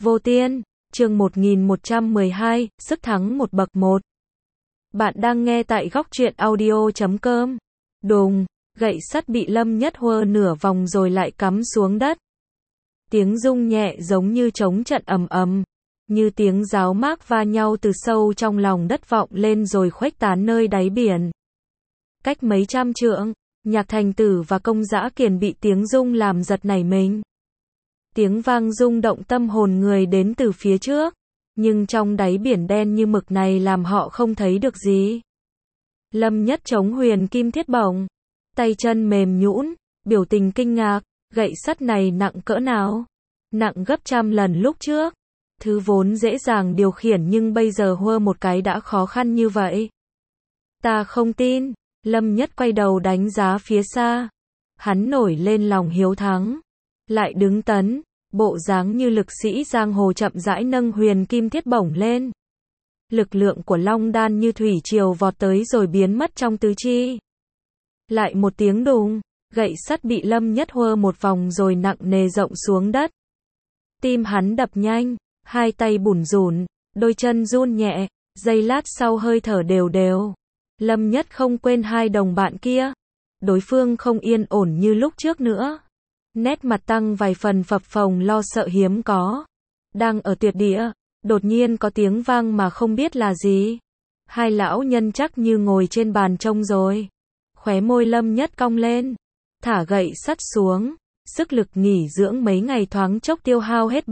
Vô Tiên, chương 1112, sức thắng một bậc một. Bạn đang nghe tại góc truyện audio.com. Đùng, gậy sắt bị Lâm Nhất huơ nửa vòng rồi lại cắm xuống đất. Tiếng rung nhẹ giống như trống trận ầm ầm, như tiếng giáo mác va nhau từ sâu trong lòng đất vọng lên rồi khuếch tán nơi đáy biển. Cách mấy trăm trượng, Nhạc Thành Tử và Công Dã Kiền bị tiếng rung làm giật nảy mình. Tiếng vang rung động tâm hồn người đến từ phía trước, nhưng trong đáy biển đen như mực này làm họ không thấy được gì. Lâm Nhất chống huyền kim thiết bổng, tay chân mềm nhũn, biểu tình kinh ngạc, gậy sắt này nặng cỡ nào? Nặng gấp trăm lần lúc trước. Thứ vốn dễ dàng điều khiển nhưng bây giờ huơ một cái đã khó khăn như vậy. Ta không tin. Lâm Nhất quay đầu đánh giá phía xa. Hắn nổi lên lòng hiếu thắng. Lại đứng tấn, bộ dáng như lực sĩ giang hồ chậm rãi nâng huyền kim thiết bổng lên. Lực lượng của Long Đan như thủy triều vọt tới rồi biến mất trong tứ chi. Lại một tiếng đùng, gậy sắt bị Lâm Nhất huơ một vòng rồi nặng nề rộng xuống đất. Tim hắn đập nhanh, hai tay bủn rủn, đôi chân run nhẹ, giây lát sau hơi thở đều đều. Lâm Nhất không quên hai đồng bạn kia. Đối phương không yên ổn như lúc trước nữa. Nét mặt tăng vài phần phập phồng lo sợ hiếm có. Đang ở tuyệt địa, đột nhiên có tiếng vang mà không biết là gì. Hai lão nhân chắc như ngồi trên bàn trông rồi. Khóe môi Lâm Nhất cong lên, thả gậy sắt xuống. Sức lực nghỉ dưỡng mấy ngày thoáng chốc tiêu hao hết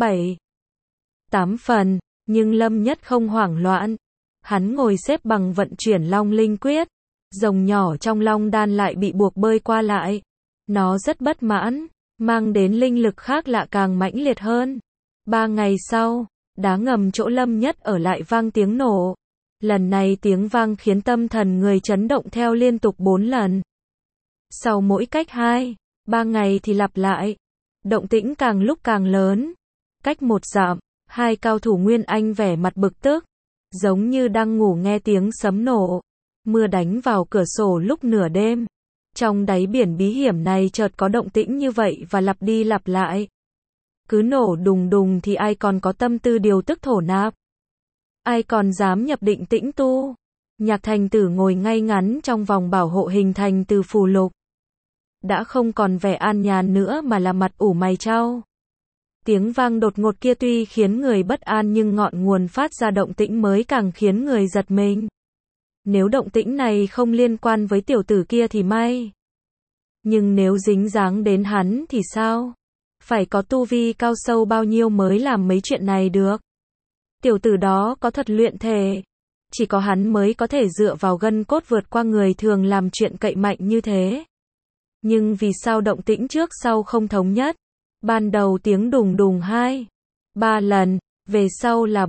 7-8 phần, nhưng Lâm Nhất không hoảng loạn. Hắn ngồi xếp bằng vận chuyển Long Linh Quyết. Rồng nhỏ trong Long Đan lại bị buộc bơi qua lại. Nó rất bất mãn, mang đến linh lực khác lạ càng mãnh liệt hơn. 3 ngày sau, đá ngầm chỗ Lâm Nhất ở lại vang tiếng nổ. Lần này tiếng vang khiến tâm thần người chấn động theo liên tục 4 lần. Sau mỗi cách 2-3 ngày thì lặp lại. Động tĩnh càng lúc càng lớn. Cách 1 dặm, hai cao thủ Nguyên Anh vẻ mặt bực tức. Giống như đang ngủ nghe tiếng sấm nổ. Mưa đánh vào cửa sổ lúc nửa đêm. Trong đáy biển bí hiểm này chợt có động tĩnh như vậy và lặp đi lặp lại. Cứ nổ đùng đùng thì ai còn có tâm tư điều tức thổ nạp. Ai còn dám nhập định tĩnh tu. Nhạc Thành Tử ngồi ngay ngắn trong vòng bảo hộ hình thành từ phù lục. Đã không còn vẻ an nhàn nữa mà là mặt ủ mày chau. Tiếng vang đột ngột kia tuy khiến người bất an nhưng ngọn nguồn phát ra động tĩnh mới càng khiến người giật mình. Nếu động tĩnh này không liên quan với tiểu tử kia thì may. Nhưng nếu dính dáng đến hắn thì sao? Phải có tu vi cao sâu bao nhiêu mới làm mấy chuyện này được? Tiểu tử đó có thuật luyện thể. Chỉ có hắn mới có thể dựa vào gân cốt vượt qua người thường làm chuyện cậy mạnh như thế. Nhưng vì sao động tĩnh trước sau không thống nhất? Ban đầu tiếng đùng đùng 2-3 lần, về sau là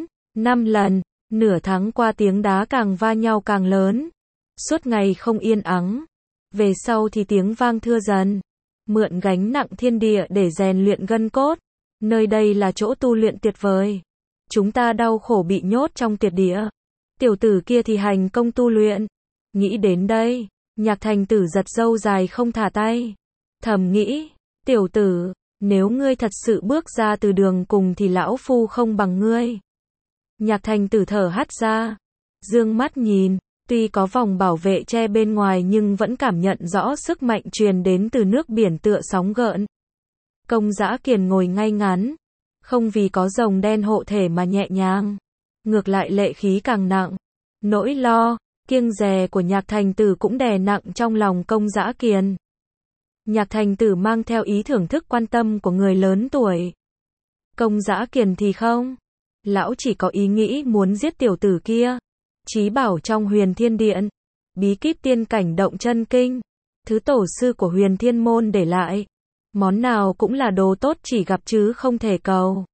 4-5 lần, nửa tháng qua tiếng đá càng va nhau càng lớn. Suốt ngày không yên ắng. Về sau thì tiếng vang thưa dần. Mượn gánh nặng thiên địa để rèn luyện gân cốt. Nơi đây là chỗ tu luyện tuyệt vời. Chúng ta đau khổ bị nhốt trong tuyệt địa. Tiểu tử kia thì hành công tu luyện. Nghĩ đến đây, Nhạc Thành Tử giật râu dài không thả tay. Thầm nghĩ, tiểu tử, nếu ngươi thật sự bước ra từ đường cùng thì lão phu không bằng ngươi. Nhạc Thành Tử thở hắt ra, dương mắt nhìn, tuy có vòng bảo vệ che bên ngoài nhưng vẫn cảm nhận rõ sức mạnh truyền đến từ nước biển tựa sóng gợn. Công Dã Kiền ngồi ngay ngắn, không vì có rồng đen hộ thể mà nhẹ nhàng, ngược lại lệ khí càng nặng. Nỗi lo, kiêng dè của Nhạc Thành Tử cũng đè nặng trong lòng Công Dã Kiền. Nhạc Thành Tử mang theo ý thưởng thức quan tâm của người lớn tuổi. Công Dã Kiền thì không. Lão chỉ có ý nghĩ muốn giết tiểu tử kia. Chí bảo trong Huyền Thiên Điện, bí kíp tiên cảnh động chân kinh, thứ tổ sư của Huyền Thiên môn để lại. Món nào cũng là đồ tốt chỉ gặp chứ không thể cầu.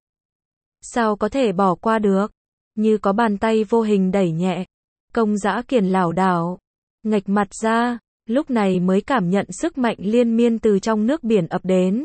Sao có thể bỏ qua được? Như có bàn tay vô hình đẩy nhẹ. Công Dã Kiền lảo đảo, nghệch mặt ra, lúc này mới cảm nhận sức mạnh liên miên từ trong nước biển ập đến.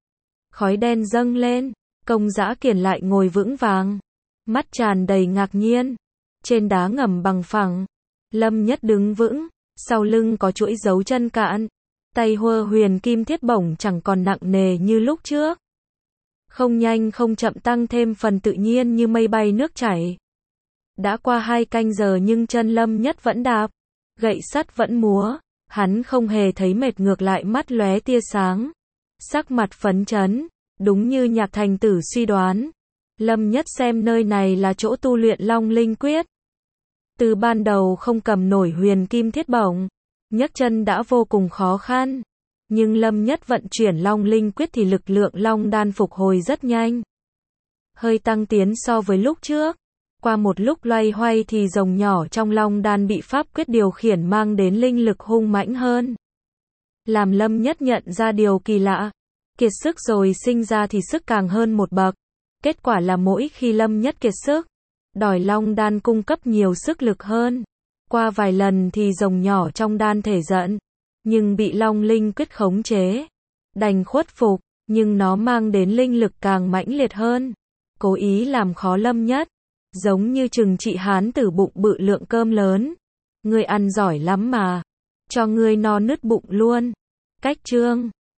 Khói đen dâng lên, Công Dã Kiền lại ngồi vững vàng, mắt tràn đầy ngạc nhiên. Trên đá ngầm bằng phẳng, Lâm Nhất đứng vững, sau lưng có chuỗi dấu chân cạn, tay huơ huyền kim thiết bổng chẳng còn nặng nề như lúc trước. không nhanh không chậm tăng thêm phần tự nhiên như mây bay nước chảy. Đã qua 2 canh giờ nhưng chân Lâm Nhất vẫn đạp, gậy sắt vẫn múa, hắn không hề thấy mệt, ngược lại mắt lóe tia sáng, sắc mặt phấn chấn, đúng như Nhạc Thành Tử suy đoán. Lâm Nhất xem nơi này là chỗ tu luyện Long Linh Quyết. Từ ban đầu không cầm nổi huyền kim thiết bổng, nhấc chân đã vô cùng khó khăn. Nhưng Lâm Nhất vận chuyển Long Linh Quyết thì lực lượng Long Đan phục hồi rất nhanh. Hơi tăng tiến so với lúc trước. Qua một lúc loay hoay thì rồng nhỏ trong Long Đan bị pháp quyết điều khiển mang đến linh lực hung mãnh hơn. Làm Lâm Nhất nhận ra điều kỳ lạ. Kiệt sức rồi sinh ra thì sức càng hơn một bậc. Kết quả là mỗi khi Lâm Nhất kiệt sức, đòi Long Đan cung cấp nhiều sức lực hơn. Qua vài lần thì rồng nhỏ trong đan thể giận, nhưng bị Long Linh Quyết khống chế, đành khuất phục, nhưng nó mang đến linh lực càng mãnh liệt hơn, cố ý làm khó Lâm Nhất, giống như trừng trị hán tử bụng bự lượng cơm lớn. Ngươi ăn giỏi lắm mà, cho ngươi no nứt bụng luôn. Cách chương